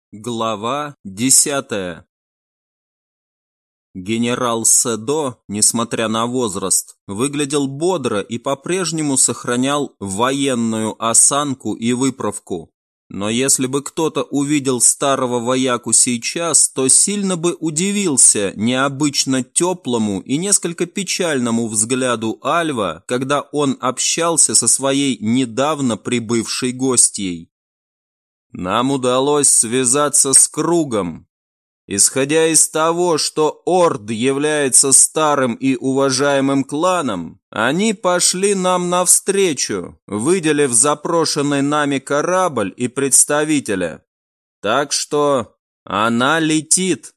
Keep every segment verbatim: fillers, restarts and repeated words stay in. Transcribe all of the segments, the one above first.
Глава десятая. Генерал Седо, несмотря на возраст, выглядел бодро и по-прежнему сохранял военную осанку и выправку. Но если бы кто-то увидел старого вояку сейчас, то сильно бы удивился необычно теплому и несколько печальному взгляду Альва, когда он общался со своей недавно прибывшей гостьей. Нам удалось связаться с Кругом. Исходя из того, что Орд является старым и уважаемым кланом, они пошли нам навстречу, выделив запрошенный нами корабль и представителя. Так что она летит.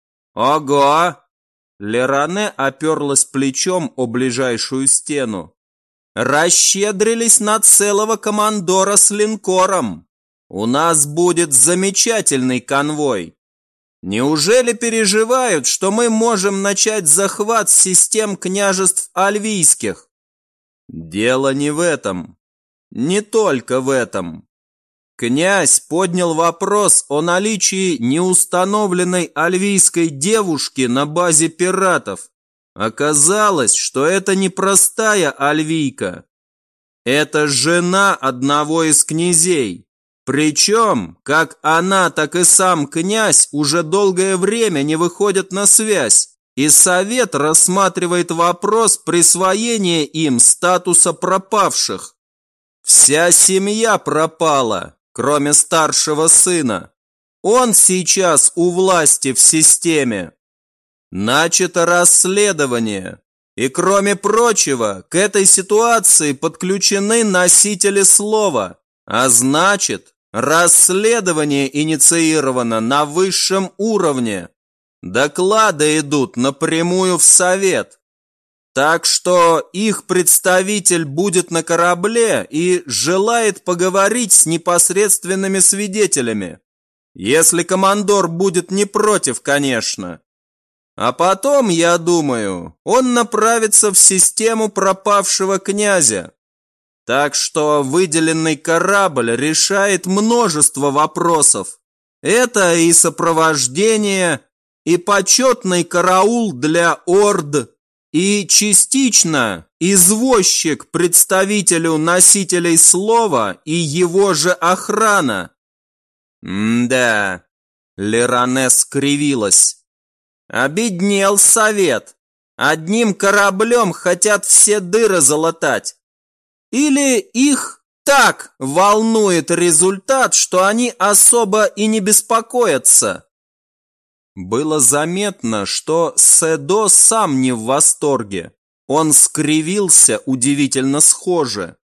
Ого! Леране оперлась плечом о ближайшую стену. Расщедрились на целого командора с линкором. У нас будет замечательный конвой. Неужели переживают, что мы можем начать захват систем княжеств альвийских? Дело не в этом. Не только в этом. Князь поднял вопрос о наличии неустановленной альвийской девушки на базе пиратов. Оказалось, что это не простая альвийка. Это жена одного из князей. Причем, как она, так и сам князь уже долгое время не выходят на связь, и совет рассматривает вопрос присвоения им статуса пропавших. Вся семья пропала, кроме старшего сына. Он сейчас у власти в системе. Начато расследование, и кроме прочего, к этой ситуации подключены носители слова, а значит, расследование инициировано на высшем уровне. Доклады идут напрямую в совет. Так что их представитель будет на корабле и желает поговорить с непосредственными свидетелями. Если командор будет не против, конечно. А потом, я думаю, он направится в систему пропавшего князя. Так что выделенный корабль решает множество вопросов. Это и сопровождение, и почетный караул для Орд, и частично извозчик представителю носителей слова и его же охрана. М-да, Леране скривилась. Обеднел совет. Одним кораблем хотят все дыры залатать. Или их так волнует результат, что они особо и не беспокоятся? Было заметно, что Седо сам не в восторге. Он скривился удивительно схоже.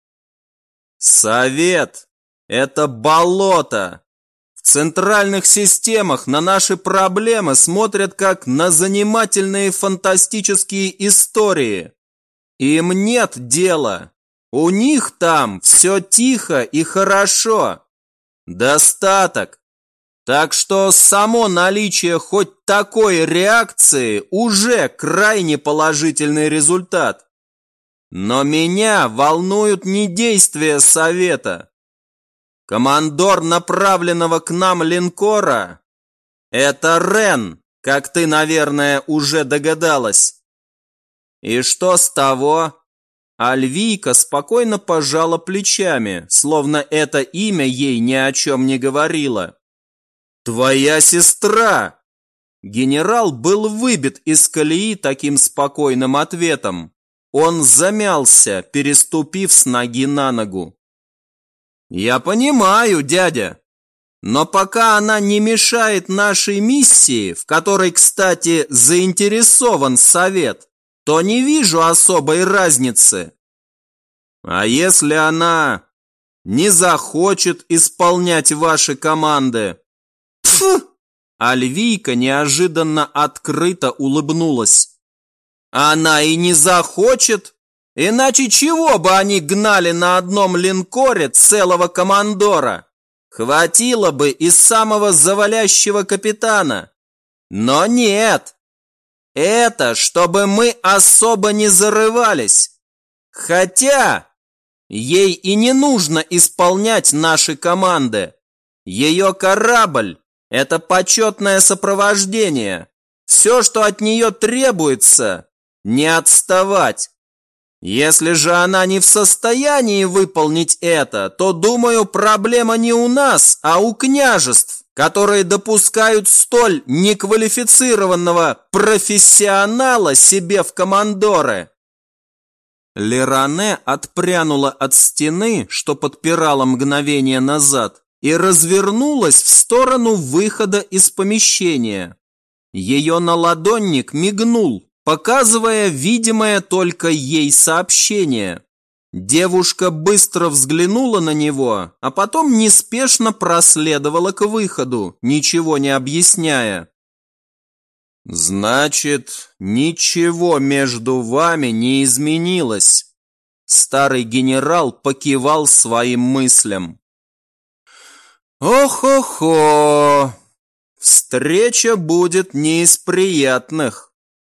Совет – это болото. В центральных системах на наши проблемы смотрят как на занимательные фантастические истории. Им нет дела. У них там все тихо и хорошо. Достаток. Так что само наличие хоть такой реакции уже крайне положительный результат. Но меня волнуют не действия совета. Командор направленного к нам линкора – это Рен, как ты, наверное, уже догадалась. И что с того? Альвийка спокойно пожала плечами, словно это имя ей ни о чем не говорило. «Твоя сестра!» Генерал был выбит из колеи таким спокойным ответом. Он замялся, переступив с ноги на ногу. «Я понимаю, дядя, но пока она не мешает нашей миссии, в которой, кстати, заинтересован совет, то не вижу особой разницы. А если она не захочет исполнять ваши команды?» Пф! Альвийка неожиданно открыто улыбнулась. Она и не захочет, иначе чего бы они гнали на одном линкоре целого командора? Хватило бы и самого завалящего капитана. Но нет. Это чтобы мы особо не зарывались. Хотя ей и не нужно исполнять наши команды. Ее корабль Это почетное сопровождение. Все, что от нее требуется, не отставать. Если же она не в состоянии выполнить это, то, думаю, проблема не у нас, а у княжеств, которые допускают столь неквалифицированного профессионала себе в командоры. Леране отпрянула от стены, что подпирала мгновение назад, и развернулась в сторону выхода из помещения. Ее наладонник мигнул, показывая видимое только ей сообщение. Девушка быстро взглянула на него, а потом неспешно проследовала к выходу, ничего не объясняя. «Значит, ничего между вами не изменилось», – старый генерал покивал своим мыслям. «Ох-охо! Встреча будет не из приятных».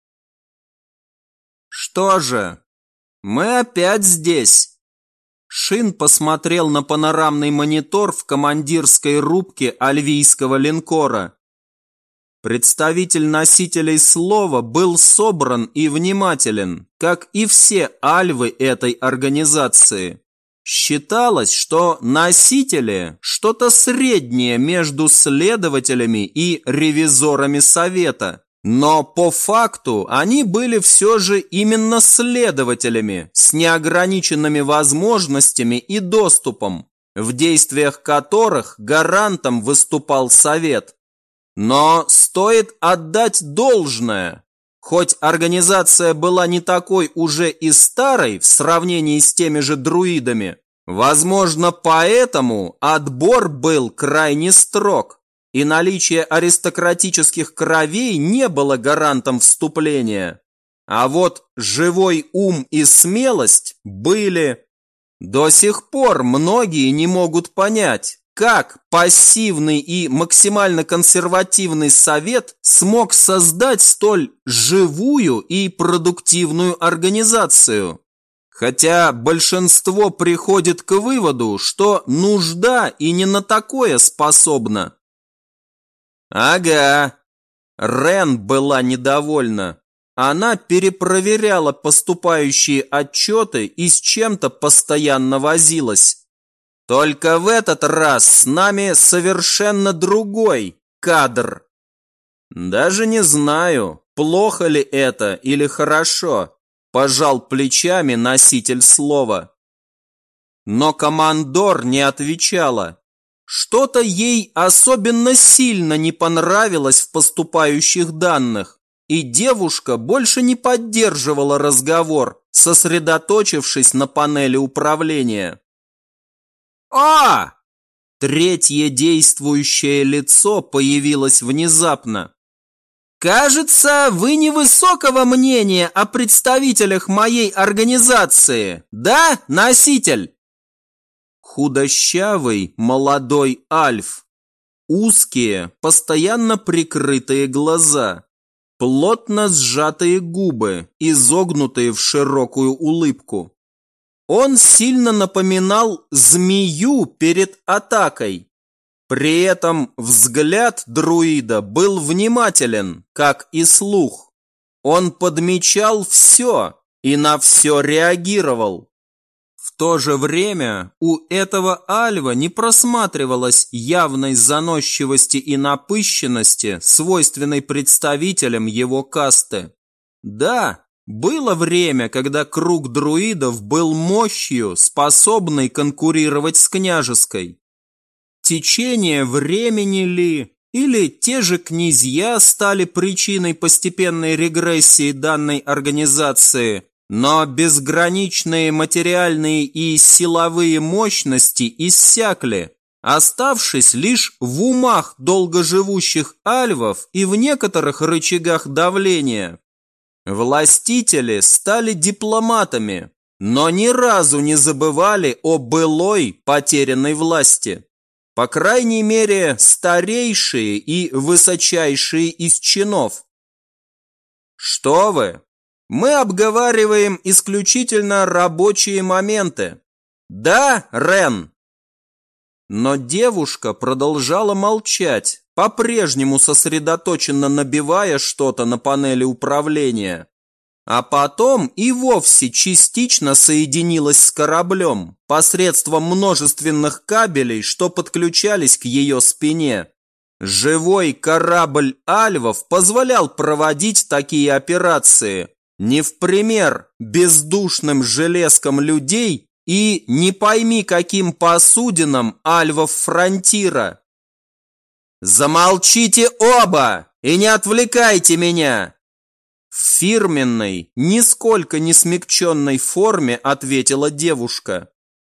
«Что же, мы опять здесь?» Шин посмотрел на панорамный монитор в командирской рубке альвийского линкора. Представитель носителей слова был собран и внимателен, как и все альвы этой организации. Считалось, что носители – что-то среднее между следователями и ревизорами совета, но по факту они были все же именно следователями с неограниченными возможностями и доступом, в действиях которых гарантом выступал совет. Но стоит отдать должное. Хоть организация была не такой уже и старой в сравнении с теми же друидами, возможно, поэтому отбор был крайне строг, и наличие аристократических кровей не было гарантом вступления. А вот живой ум и смелость были. До сих пор многие не могут понять, как пассивный и максимально консервативный совет смог создать столь живую и продуктивную организацию? Хотя большинство приходит к выводу, что нужда и не на такое способна. Ага, Рен была недовольна. Она перепроверяла поступающие отчеты и с чем-то постоянно возилась. Только в этот раз с нами совершенно другой кадр. Даже не знаю, плохо ли это или хорошо, пожал плечами носитель слова. Но командор не отвечала. Что-то ей особенно сильно не понравилось в поступающих данных, и девушка больше не поддерживала разговор, сосредоточившись на панели управления. «А!» Третье действующее лицо появилось внезапно. «Кажется, вы невысокого мнения о представителях моей организации, да, носитель?» Худощавый молодой альф. Узкие, постоянно прикрытые глаза. Плотно сжатые губы, изогнутые в широкую улыбку. Он сильно напоминал змею перед атакой. При этом взгляд друида был внимателен, как и слух. Он подмечал все и на все реагировал. В то же время у этого альва не просматривалось явной заносчивости и напыщенности, свойственной представителям его касты. Да, было время, когда круг друидов был мощью, способной конкурировать с княжеской. Течение времени ли, или те же князья стали причиной постепенной регрессии данной организации, но безграничные материальные и силовые мощности иссякли, оставшись лишь в умах долгоживущих альвов и в некоторых рычагах давления. Властители стали дипломатами, но ни разу не забывали о былой потерянной власти. По крайней мере, старейшие и высочайшие из чинов. Что вы? Мы обговариваем исключительно рабочие моменты. Да, Рен? Но девушка продолжала молчать, по-прежнему сосредоточенно набивая что-то на панели управления. А потом и вовсе частично соединилась с кораблем посредством множественных кабелей, что подключались к ее спине. Живой корабль альвов позволял проводить такие операции не в пример бездушным железкам людей и не пойми каким посудинам альвов фронтира. «Замолчите оба и не отвлекайте меня!» В фирменной, нисколько не смягченной форме ответила девушка.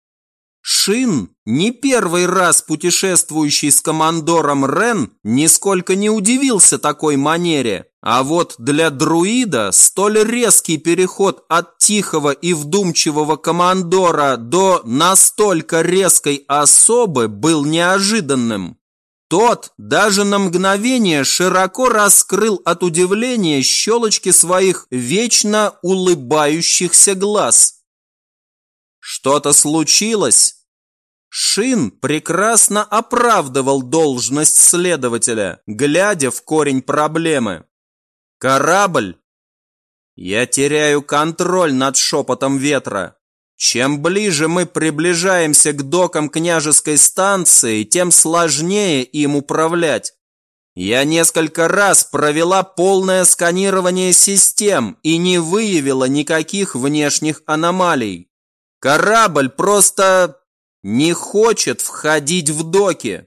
Шин, не первый раз путешествующий с командором Рен, нисколько не удивился такой манере, а вот для друида столь резкий переход от тихого и вдумчивого командора до настолько резкой особы был неожиданным. Тот даже на мгновение широко раскрыл от удивления щелочки своих вечно улыбающихся глаз. Что-то случилось? Шин прекрасно оправдывал должность следователя, глядя в корень проблемы. Корабль? Я теряю контроль над шепотом ветра. Чем ближе мы приближаемся к докам княжеской станции, тем сложнее им управлять. Я несколько раз провела полное сканирование систем и не выявила никаких внешних аномалий. Корабль просто не хочет входить в доки.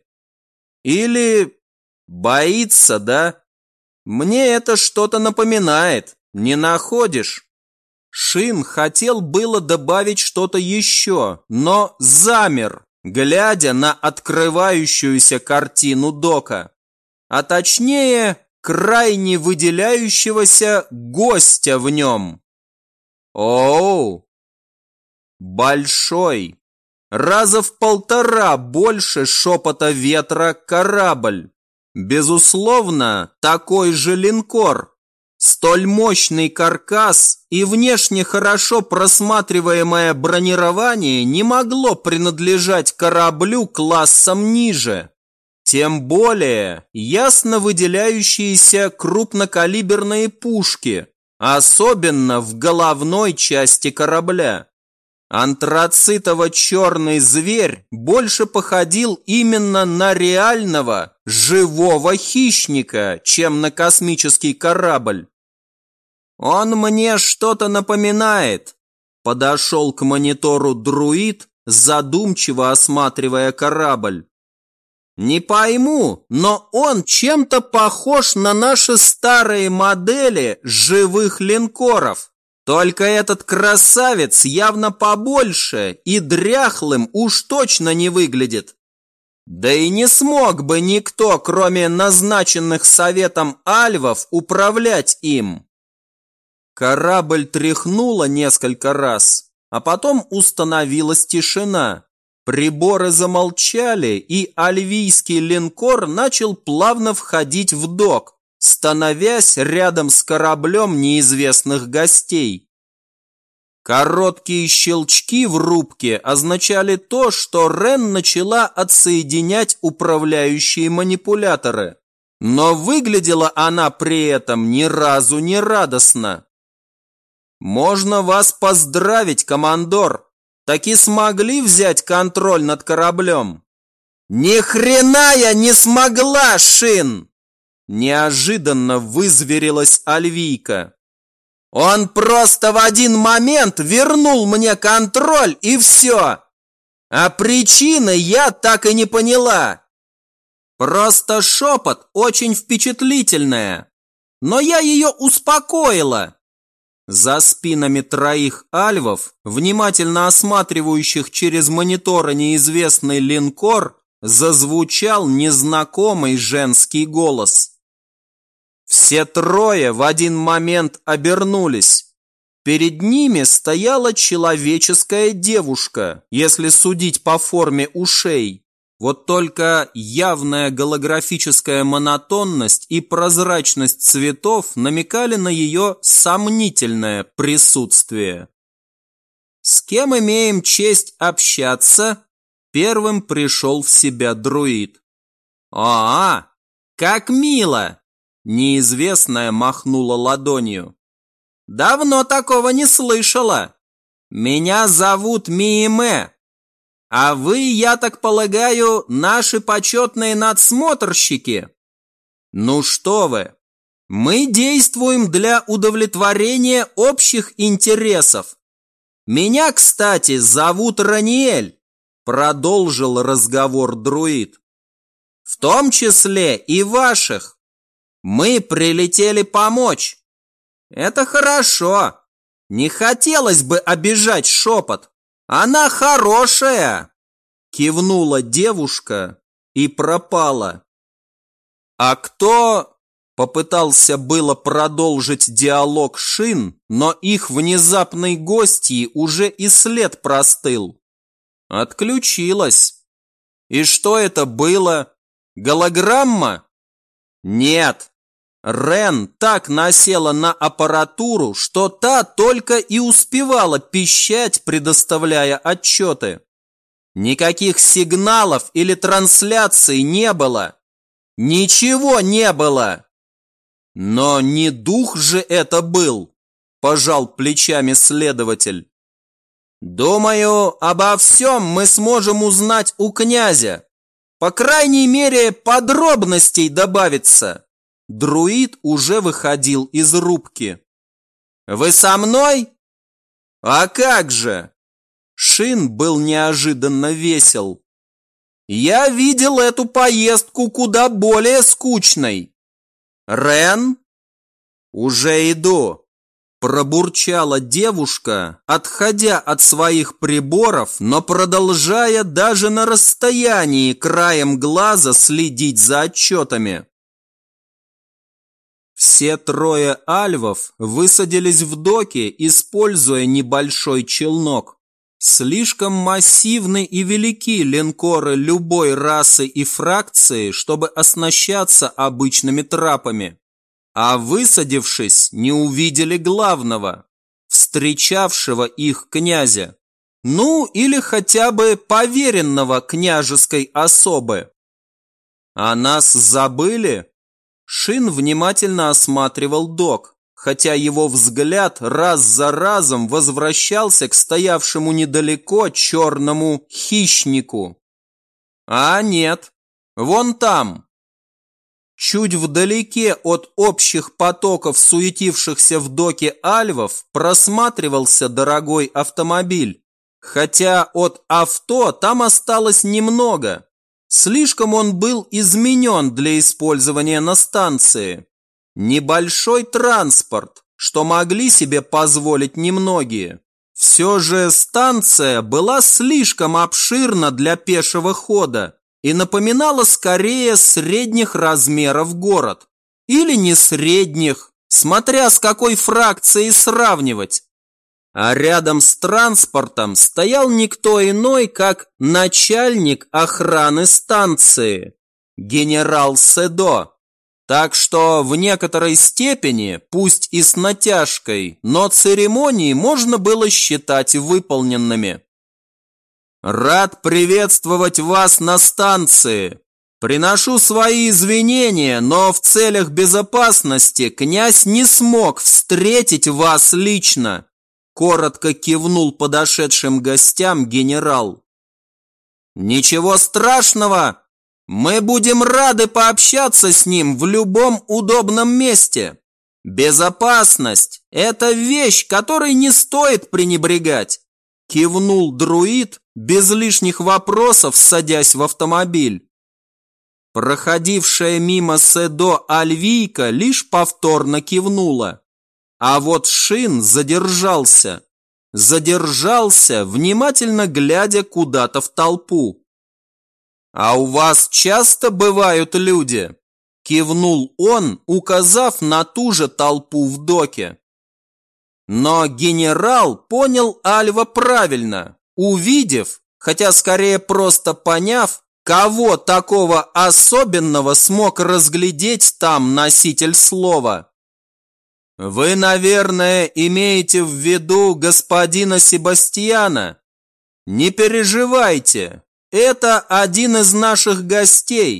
Или боится, да? Мне это что-то напоминает, не находишь? Шин хотел было добавить что-то еще, но замер, глядя на открывающуюся картину дока. А точнее, крайне выделяющегося гостя в нем. Оу! Большой, раза в полтора больше шепота ветра корабль. Безусловно, такой же линкор. Столь мощный каркас и внешне хорошо просматриваемое бронирование не могло принадлежать кораблю классом ниже. Тем более ясно выделяющиеся крупнокалиберные пушки, особенно в головной части корабля. Антрацитово-черный зверь больше походил именно на реального, живого хищника, чем на космический корабль. «Он мне что-то напоминает», – подошел к монитору друид, задумчиво осматривая корабль. «Не пойму, но он чем-то похож на наши старые модели живых линкоров. Только этот красавец явно побольше и дряхлым уж точно не выглядит. Да и не смог бы никто, кроме назначенных советом альвов, управлять им». Корабль тряхнуло несколько раз, а потом установилась тишина. Приборы замолчали, и альвийский линкор начал плавно входить в док, становясь рядом с кораблем неизвестных гостей. Короткие щелчки в рубке означали то, что Рен начала отсоединять управляющие манипуляторы, но выглядела она при этом ни разу не радостно. «Можно вас поздравить, командор! Таки смогли взять контроль над кораблем?» «Ни хрена я не смогла, Шин!» Неожиданно вызверилась Альвийка. «Он просто в один момент вернул мне контроль и все! А причины я так и не поняла. Просто шепот очень впечатлительная, но я ее успокоила». За спинами троих альвов, внимательно осматривающих через мониторы неизвестный линкор, зазвучал незнакомый женский голос. Все трое в один момент обернулись. Перед ними стояла человеческая девушка, если судить по форме ушей. Вот только явная голографическая монотонность и прозрачность цветов намекали на ее сомнительное присутствие. «С кем имеем честь общаться?» Первым пришел в себя друид. «А, как мило!» Неизвестная махнула ладонью. «Давно такого не слышала. Меня зовут Мииме. А вы, я так полагаю, наши почетные надсмотрщики? Ну что вы, мы действуем для удовлетворения общих интересов. Меня, кстати, зовут Раниэль», продолжил разговор друид. «В том числе и ваших. Мы прилетели помочь. Это хорошо. Не хотелось бы обижать шепот. Она хорошая!» Кивнула девушка и пропала. «А кто?» Попытался было продолжить диалог Шин, но их внезапной гостьи уже и след простыл. Отключилась. И что это было? Голограмма? Нет. Рен так насела на аппаратуру, что та только и успевала пищать, предоставляя отчеты. Никаких сигналов или трансляций не было. Ничего не было. Но не дух же это был, пожал плечами следователь. Думаю, обо всем мы сможем узнать у князя. По крайней мере, подробностей добавится. Друид уже выходил из рубки. «Вы со мной?» «А как же?» Шин был неожиданно весел. «Я видел эту поездку куда более скучной. Рен?» «Уже иду», пробурчала девушка, отходя от своих приборов, но продолжая даже на расстоянии краем глаза следить за отчетами. Все трое альвов высадились в доке, используя небольшой челнок. Слишком массивны и велики линкоры любой расы и фракции, чтобы оснащаться обычными трапами. А высадившись, не увидели главного, встречавшего их князя. Ну, или хотя бы поверенного княжеской особы. А нас забыли? Шин внимательно осматривал док, хотя его взгляд раз за разом возвращался к стоявшему недалеко черному хищнику. А нет, вон там. Чуть вдалеке от общих потоков суетившихся в доке альвов просматривался дорогой автомобиль, хотя от авто там осталось немного. Слишком он был изменен для использования на станции. Небольшой транспорт, что могли себе позволить немногие. Все же станция была слишком обширна для пешего хода и напоминала скорее средних размеров город. Или не средних, смотря с какой фракцией сравнивать. А рядом с транспортом стоял никто иной, как начальник охраны станции, генерал Седо. Так что в некоторой степени, пусть и с натяжкой, но церемонии можно было считать выполненными. «Рад приветствовать вас на станции. Приношу свои извинения, но в целях безопасности князь не смог встретить вас лично», коротко кивнул подошедшим гостям генерал. «Ничего страшного. Мы будем рады пообщаться с ним в любом удобном месте. Безопасность – это вещь, которой не стоит пренебрегать», кивнул друид, без лишних вопросов садясь в автомобиль. Проходившая мимо Седо Альвийка лишь повторно кивнула. А вот Шин задержался. Задержался, внимательно глядя куда-то в толпу. «А у вас часто бывают люди?» Кивнул он, указав на ту же толпу в доке. Но генерал понял Альва правильно, увидев, хотя скорее просто поняв, кого такого особенного смог разглядеть там носитель слова. «Вы, наверное, имеете в виду господина Себастьяна? Не переживайте, это один из наших гостей,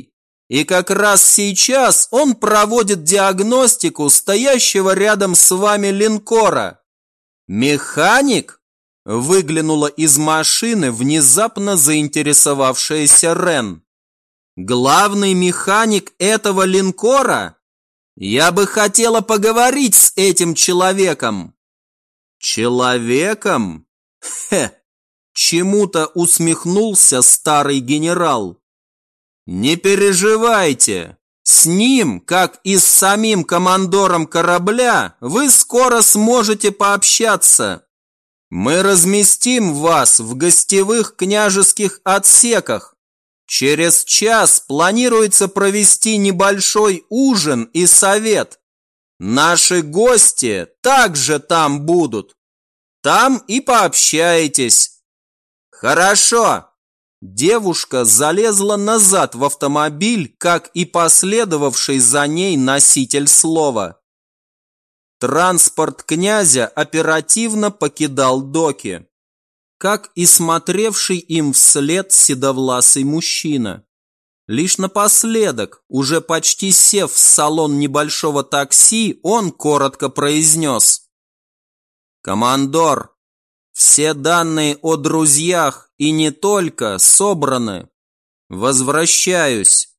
И как раз сейчас он проводит диагностику стоящего рядом с вами линкора. Механик? Выглянула из машины внезапно заинтересовавшаяся Рен. Главный механик этого линкора? Я бы хотела поговорить с этим человеком. Человеком? Хе! Чему-то усмехнулся старый генерал. Не переживайте, с ним, как и с самим командором корабля, вы скоро сможете пообщаться. Мы разместим вас в гостевых княжеских отсеках. Через час планируется провести небольшой ужин и совет. Наши гости также там будут. Там и пообщаетесь. Хорошо. Девушка залезла назад в автомобиль, как и последовавший за ней носитель слова. Транспорт князя оперативно покидал доки, как и смотревший им вслед седовласый мужчина. Лишь напоследок, уже почти сев в салон небольшого такси, он коротко произнес: «Командор, все данные о друзьях и не только собраны. Возвращаюсь.